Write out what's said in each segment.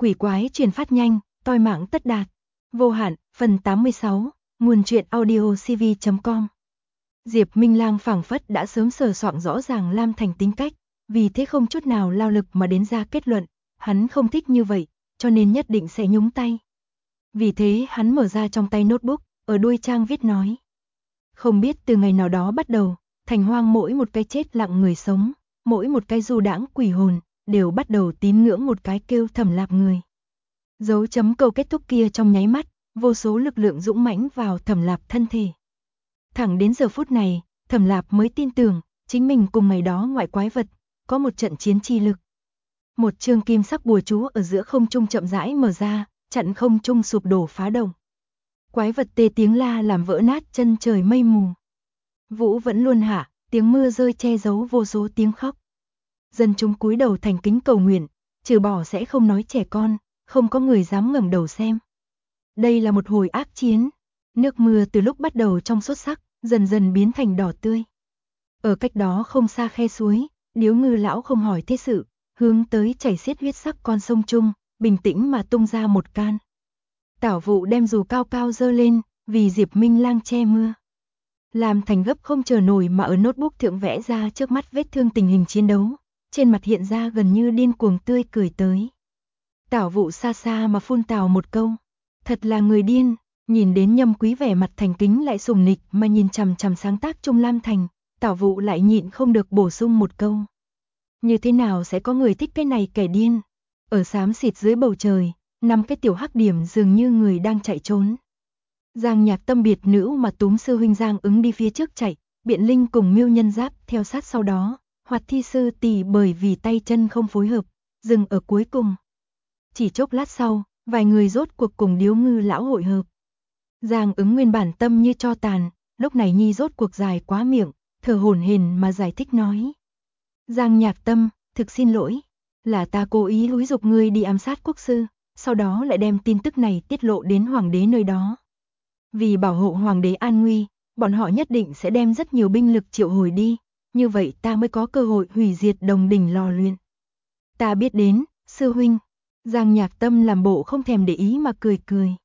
quỷ quái truyền phát nhanh, toi mạng tất đạt. Vô hạn, phần 86, nguồn truyện audio cv.com. Diệp Minh Lang phảng phất đã sớm sờ soạng rõ ràng Lam Thành tính cách, vì thế không chút nào lao lực mà đến ra kết luận, hắn không thích như vậy, cho nên nhất định sẽ nhúng tay. Vì thế hắn mở ra trong tay notebook, ở đuôi trang viết nói. Không biết từ ngày nào đó bắt đầu, thành hoang mỗi một cái chết lặng người sống, mỗi một cái du đãng quỷ hồn, đều bắt đầu tín ngưỡng một cái kêu Thẩm Lạp người. Dấu chấm câu kết thúc kia trong nháy mắt, vô số lực lượng dũng mãnh vào Thẩm Lạp thân thể. Thẳng đến giờ phút này, Thẩm Lạp mới tin tưởng, chính mình cùng ngày đó ngoại quái vật, có một trận chiến chi lực. Một chương kim sắc bùa chú ở giữa không trung chậm rãi mở ra, chặn không trung sụp đổ phá động. Quái vật tê tiếng la làm vỡ nát chân trời mây mù. Vũ vẫn luôn hạ, tiếng mưa rơi che giấu vô số tiếng khóc. Dân chúng cúi đầu thành kính cầu nguyện, trừ bỏ sẽ không nói trẻ con, không có người dám ngẩng đầu xem. Đây là một hồi ác chiến. Nước mưa từ lúc bắt đầu trong sốt sắc, dần dần biến thành đỏ tươi. Ở cách đó không xa khe suối, Điếu Ngư lão không hỏi thế sự, hướng tới chảy xiết huyết sắc con sông Trung, bình tĩnh mà tung ra một can. Tảo Vụ đem dù cao cao dơ lên, vì Diệp Minh Lang che mưa. Làm Thành gấp không chờ nổi mà ở notebook thượng vẽ ra trước mắt vết thương tình hình chiến đấu, trên mặt hiện ra gần như điên cuồng tươi cười tới. Tảo Vụ xa xa mà phun tào một câu, thật là người điên. Nhìn đến Nhâm Quý vẻ mặt thành kính lại sùng nịch mà nhìn chằm chằm sáng tác Trung Lam Thành, Tảo Vụ lại nhịn không được bổ sung một câu. Như thế nào sẽ có người thích cái này kẻ điên? Ở xám xịt dưới bầu trời, năm cái tiểu hắc điểm dường như người đang chạy trốn. Giang Nhạc Tâm biệt nữ mà túm sư huynh Giang Ứng đi phía trước chạy, Biện Linh cùng Miêu Nhân Giáp theo sát sau đó, Hoạt Thi Sư Tỷ bởi vì tay chân không phối hợp, dừng ở cuối cùng. Chỉ chốc lát sau, vài người rốt cuộc cùng Điếu Ngư lão hội hợp. Giang Ứng nguyên bản tâm như tro tàn, lúc này nhi rốt cuộc dài quá miệng, thở hổn hển mà giải thích nói. Giang Nhạc Tâm, thực xin lỗi, là ta cố ý húi giục ngươi đi ám sát quốc sư, sau đó lại đem tin tức này tiết lộ đến hoàng đế nơi đó. Vì bảo hộ hoàng đế an nguy, bọn họ nhất định sẽ đem rất nhiều binh lực triệu hồi đi, như vậy ta mới có cơ hội hủy diệt Đồng Đình lò luyện. Ta biết đến, sư huynh. Giang Nhạc Tâm làm bộ không thèm để ý mà cười cười.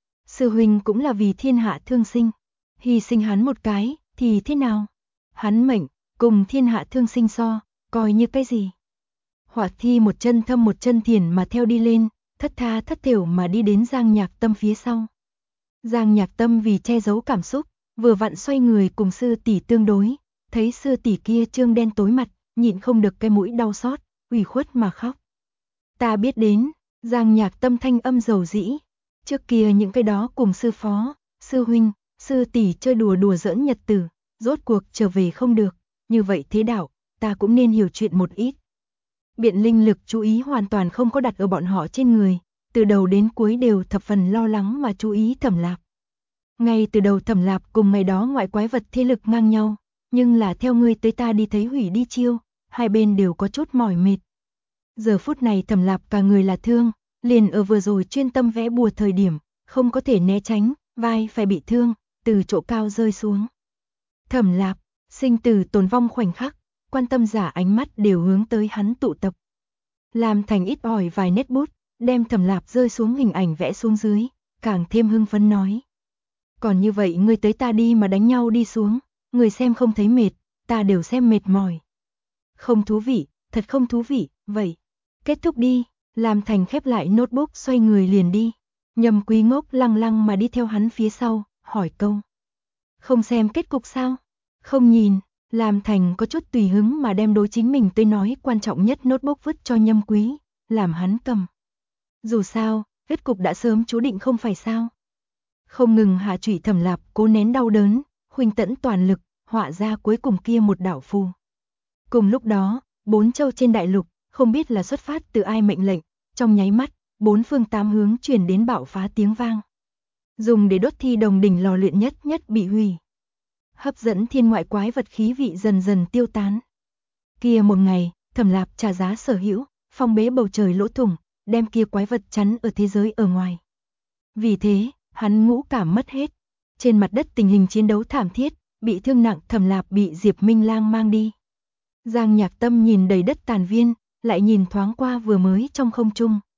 Sư huynh cũng là vì thiên hạ thương sinh, hy sinh hắn một cái, thì thế nào? Hắn mệnh, cùng thiên hạ thương sinh so, coi như cái gì? Hoạt Thi một chân thâm một chân thiền mà theo đi lên, thất tha thất thểu mà đi đến Giang Nhạc Tâm phía sau. Giang Nhạc Tâm vì che giấu cảm xúc, vừa vặn xoay người cùng sư tỷ tương đối, thấy sư tỷ kia trương đen tối mặt, nhịn không được cái mũi đau xót, ủy khuất mà khóc. Ta biết đến, Giang Nhạc Tâm thanh âm dầu dĩ. Trước kia những cái đó cùng sư phó, sư huynh, sư tỷ chơi đùa đùa giỡn nhật tử, rốt cuộc trở về không được, như vậy thế đạo, ta cũng nên hiểu chuyện một ít. Biện Linh lực chú ý hoàn toàn không có đặt ở bọn họ trên người, từ đầu đến cuối đều thập phần lo lắng mà chú ý Thẩm Lạp. Ngay từ đầu Thẩm Lạp cùng ngày đó ngoại quái vật thế lực ngang nhau, nhưng là theo ngươi tới ta đi thấy hủy đi chiêu, hai bên đều có chút mỏi mệt. Giờ phút này Thẩm Lạp cả người là thương, liền ở vừa rồi chuyên tâm vẽ bùa thời điểm, không có thể né tránh, vai phải bị thương, từ chỗ cao rơi xuống. Thẩm Lạp, sinh tử tồn vong khoảnh khắc, quan tâm giả ánh mắt đều hướng tới hắn tụ tập. Làm Thành ít ỏi vài nét bút, đem Thẩm Lạp rơi xuống hình ảnh vẽ xuống dưới, càng thêm hưng phấn nói. Còn như vậy ngươi tới ta đi mà đánh nhau đi xuống, người xem không thấy mệt, ta đều xem mệt mỏi. Không thú vị, thật không thú vị, vậy. Kết thúc đi. Làm Thành khép lại notebook xoay người liền đi. Nhâm Quý ngốc lăng lăng mà đi theo hắn phía sau, hỏi câu. Không xem kết cục sao? Không nhìn. Làm Thành có chút tùy hứng mà đem đối chính mình tới nói quan trọng nhất notebook vứt cho Nhâm Quý, làm hắn cầm. Dù sao, kết cục đã sớm chú định không phải sao. Không ngừng hạ chủy Thẩm Lạp cố nén đau đớn, huỳnh tẫn toàn lực, họa ra cuối cùng kia một đạo phù. Cùng lúc đó, 4 châu trên đại lục, không biết là xuất phát từ ai mệnh lệnh, trong nháy mắt, 4 phương 8 hướng truyền đến bạo phá tiếng vang. Dùng để đốt thi Đồng Đình lò luyện nhất nhất bị hủy. Hấp dẫn thiên ngoại quái vật khí vị dần dần tiêu tán. Kia một ngày, Thẩm Lạp trả giá sở hữu, phong bế bầu trời lỗ thủng, đem kia quái vật chắn ở thế giới ở ngoài. Vì thế, hắn ngũ cảm mất hết. Trên mặt đất tình hình chiến đấu thảm thiết, bị thương nặng Thẩm Lạp bị Diệp Minh Lang mang đi. Giang Nhạc Tâm nhìn đầy đất tàn viên, lại nhìn thoáng qua vừa mới trong không trung,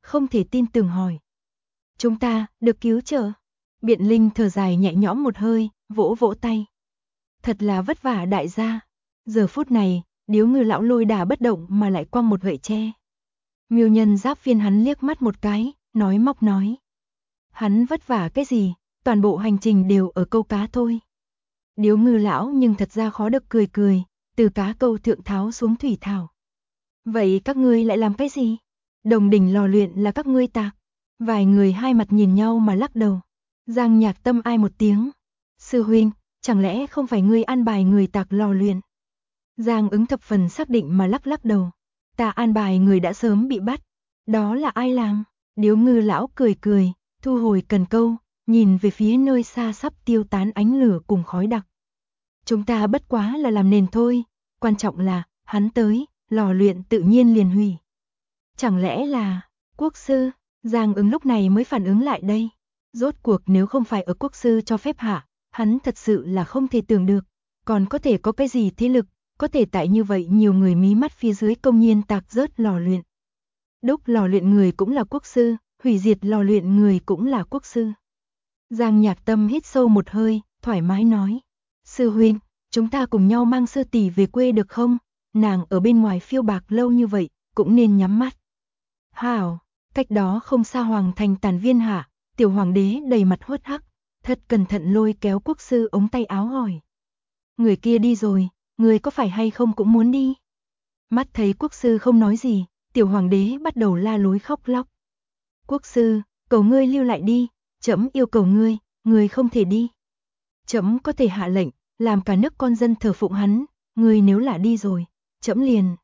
không thể tin tưởng hỏi. Chúng ta, được cứu trợ. Biện Linh thở dài nhẹ nhõm một hơi, vỗ vỗ tay. Thật là vất vả đại gia. Giờ phút này, Điếu Ngư lão lôi đà bất động mà lại quăng một gậy tre. Miêu Nhân Giáp phiên hắn liếc mắt một cái, nói móc nói. Hắn vất vả cái gì, toàn bộ hành trình đều ở câu cá thôi. Điếu Ngư lão nhưng thật ra khó được cười cười, từ cá câu thượng tháo xuống thủy thảo. Vậy các ngươi lại làm cái gì? Đồng đỉnh lò luyện là các ngươi tạc. Vài người hai mặt nhìn nhau mà lắc đầu. Giang Nhạc Tâm ai một tiếng. Sư huynh, chẳng lẽ không phải ngươi an bài người tạc lò luyện? Giang Ứng thập phần xác định mà lắc đầu. Ta an bài người đã sớm bị bắt. Đó là ai làm? Điếu Ngư lão cười cười, thu hồi cần câu, nhìn về phía nơi xa sắp tiêu tán ánh lửa cùng khói đặc. Chúng ta bất quá là làm nền thôi, quan trọng là, hắn tới, lò luyện tự nhiên liền hủy. Chẳng lẽ là, quốc sư? Giang Ứng lúc này mới phản ứng lại đây. Rốt cuộc nếu không phải ở quốc sư cho phép hạ, hắn thật sự là không thể tưởng được. Còn có thể có cái gì thế lực, có thể tại như vậy nhiều người mí mắt phía dưới công nhiên tạc rớt lò luyện. Đúc lò luyện người cũng là quốc sư, hủy diệt lò luyện người cũng là quốc sư. Giang Nhạc Tâm hít sâu một hơi, thoải mái nói. Sư huynh, chúng ta cùng nhau mang sư tỷ về quê được không? Nàng ở bên ngoài phiêu bạc lâu như vậy, cũng nên nhắm mắt. Hảo, cách đó không xa hoàng thành Tàn Viên hạ, tiểu hoàng đế đầy mặt hốt hắc, thật cẩn thận lôi kéo quốc sư ống tay áo hỏi. Người kia đi rồi, người có phải hay không cũng muốn đi? Mắt thấy quốc sư không nói gì, tiểu hoàng đế bắt đầu la lối khóc lóc. Quốc sư, cầu ngươi lưu lại đi, trẫm yêu cầu ngươi không thể đi. Trẫm có thể hạ lệnh, làm cả nước con dân thờ phụng hắn, ngươi nếu là đi rồi, trẫm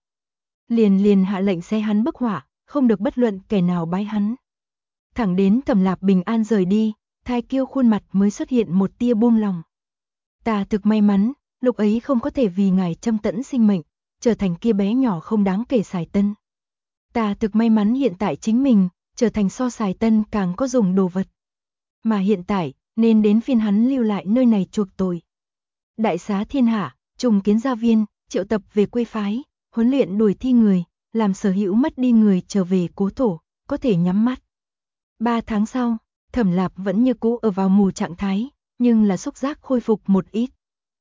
liền hạ lệnh xé hắn bức họa, không được bất luận kẻ nào bái hắn. Thẳng đến Thẩm Lạp bình an rời đi, Thai Kiêu khuôn mặt mới xuất hiện một tia buông lòng. Ta thực may mắn, lúc ấy không có thể vì ngài châm tẫn sinh mệnh, trở thành kia bé nhỏ không đáng kể Sài Tân. Ta thực may mắn hiện tại chính mình, trở thành so Sài Tân càng có dùng đồ vật. Mà hiện tại, nên đến phiên hắn lưu lại nơi này chuộc tội. Đại xá thiên hạ, trùng kiến gia viên, triệu tập về quê phái, huấn luyện đuổi thi người, làm sở hữu mất đi người trở về cố thổ, có thể nhắm mắt. 3 tháng sau, Thẩm Lạp vẫn như cũ ở vào mù trạng thái, nhưng là xúc giác khôi phục một ít.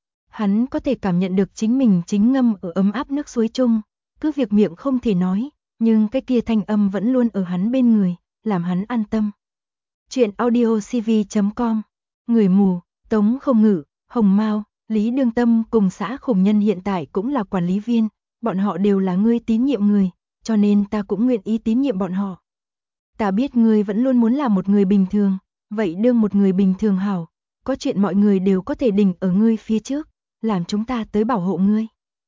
Hắn có thể cảm nhận được chính mình chính ngâm ở ấm áp nước suối chung, cứ việc miệng không thể nói, nhưng cái kia thanh âm vẫn luôn ở hắn bên người, làm hắn an tâm. Chuyện audiocv.com. Người mù, Tống Không Ngự, Hồng Mao, Lý Đương Tâm cùng xã Khủng Nhân hiện tại cũng là quản lý viên, bọn họ đều là ngươi tín nhiệm người, cho nên ta cũng nguyện ý tín nhiệm bọn họ. Ta biết ngươi vẫn luôn muốn làm một người bình thường, vậy đương một người bình thường hảo, có chuyện mọi người đều có thể đình ở ngươi phía trước, làm chúng ta tới bảo hộ ngươi.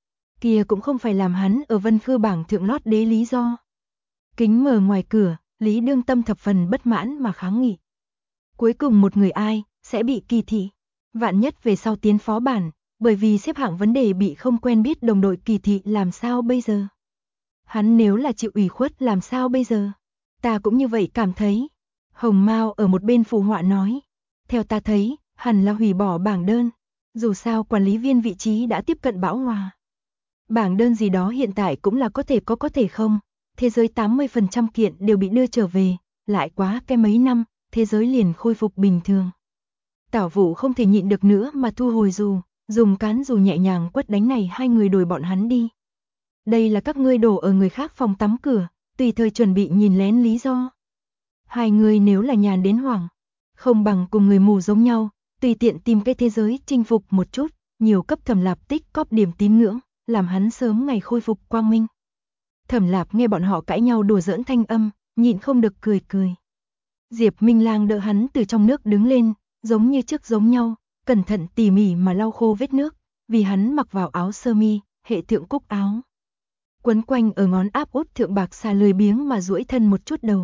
Kia cũng không phải làm hắn ở Vân Khư bảng thượng lót đế lý do. Kính mở ngoài cửa, Lý Đương Tâm thập phần bất mãn mà kháng nghị. Cuối cùng một người ai, sẽ bị kỳ thị. Vạn nhất về sau tiến phó bản, bởi vì xếp hạng vấn đề bị không quen biết đồng đội kỳ thị làm sao bây giờ? Hắn nếu là chịu ủy khuất làm sao bây giờ? Ta cũng như vậy cảm thấy. Hồng Mao ở một bên phù họa nói. Theo ta thấy, hẳn là hủy bỏ bảng đơn. Dù sao quản lý viên vị trí đã tiếp cận bão hòa. Bảng đơn gì đó hiện tại cũng là có thể không. Thế giới 80% kiện đều bị đưa trở về, lại quá cái mấy năm, thế giới liền khôi phục bình thường. Tảo Vũ không thể nhịn được nữa mà thu hồi dù, dùng cán dù nhẹ nhàng quất đánh này hai người đuổi bọn hắn đi. Đây là các ngươi đổ ở người khác phòng tắm cửa, tùy thời chuẩn bị nhìn lén lý do. Hai người nếu là nhàn đến hoảng, không bằng cùng người mù giống nhau, tùy tiện tìm cái thế giới chinh phục một chút, nhiều cấp Thẩm Lạp tích cóp điểm tín ngưỡng, làm hắn sớm ngày khôi phục quang minh. Thẩm Lạp nghe bọn họ cãi nhau đùa giỡn thanh âm, nhịn không được cười cười. Diệp Minh Lang đỡ hắn từ trong nước đứng lên, giống như trước giống nhau, cẩn thận tỉ mỉ mà lau khô vết nước, vì hắn mặc vào áo sơ mi, hệ thượng cúc áo. Quấn quanh ở ngón áp út thượng bạc xà lười biếng mà duỗi thân một chút đầu.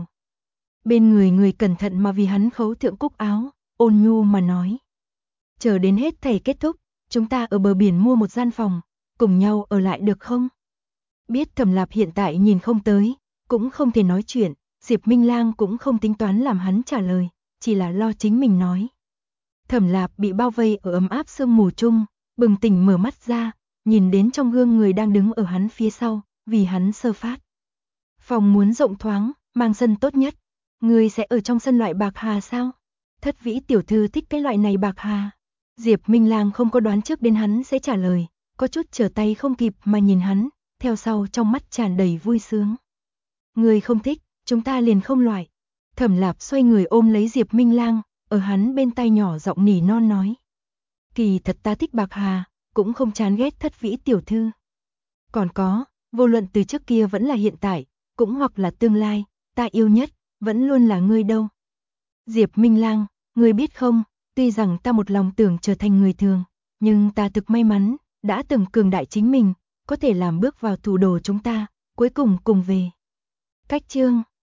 Bên người cẩn thận mà vì hắn khấu thượng cúc áo, ôn nhu mà nói. Chờ đến hết thảy kết thúc, chúng ta ở bờ biển mua một gian phòng, cùng nhau ở lại được không? Biết Thẩm Lạp hiện tại nhìn không tới, cũng không thể nói chuyện, Diệp Minh Lang cũng không tính toán làm hắn trả lời, chỉ là lo chính mình nói. Thẩm Lạp bị bao vây ở ấm áp sương mù chung, bừng tỉnh mở mắt ra, nhìn đến trong gương người đang đứng ở hắn phía sau, vì hắn sơ phát. Phòng muốn rộng thoáng, mang sân tốt nhất. Ngươi sẽ ở trong sân loại bạc hà sao? Thất Vĩ tiểu thư thích cái loại này bạc hà. Diệp Minh Lang không có đoán trước đến hắn sẽ trả lời, có chút trở tay không kịp mà nhìn hắn, theo sau trong mắt tràn đầy vui sướng. Ngươi không thích, chúng ta liền không loại. Thẩm Lạp xoay người ôm lấy Diệp Minh Lang, ở hắn bên tai nhỏ giọng nỉ non nói. Kỳ thật ta thích bạc hà, cũng không chán ghét Thất Vĩ tiểu thư. Còn có, vô luận từ trước kia vẫn là hiện tại, cũng hoặc là tương lai, ta yêu nhất, vẫn luôn là ngươi đâu. Diệp Minh Lang, ngươi biết không, tuy rằng ta một lòng tưởng trở thành người thường, nhưng ta thực may mắn, đã từng cường đại chính mình, có thể làm bước vào thủ đồ chúng ta, cuối cùng cùng về. Cách chương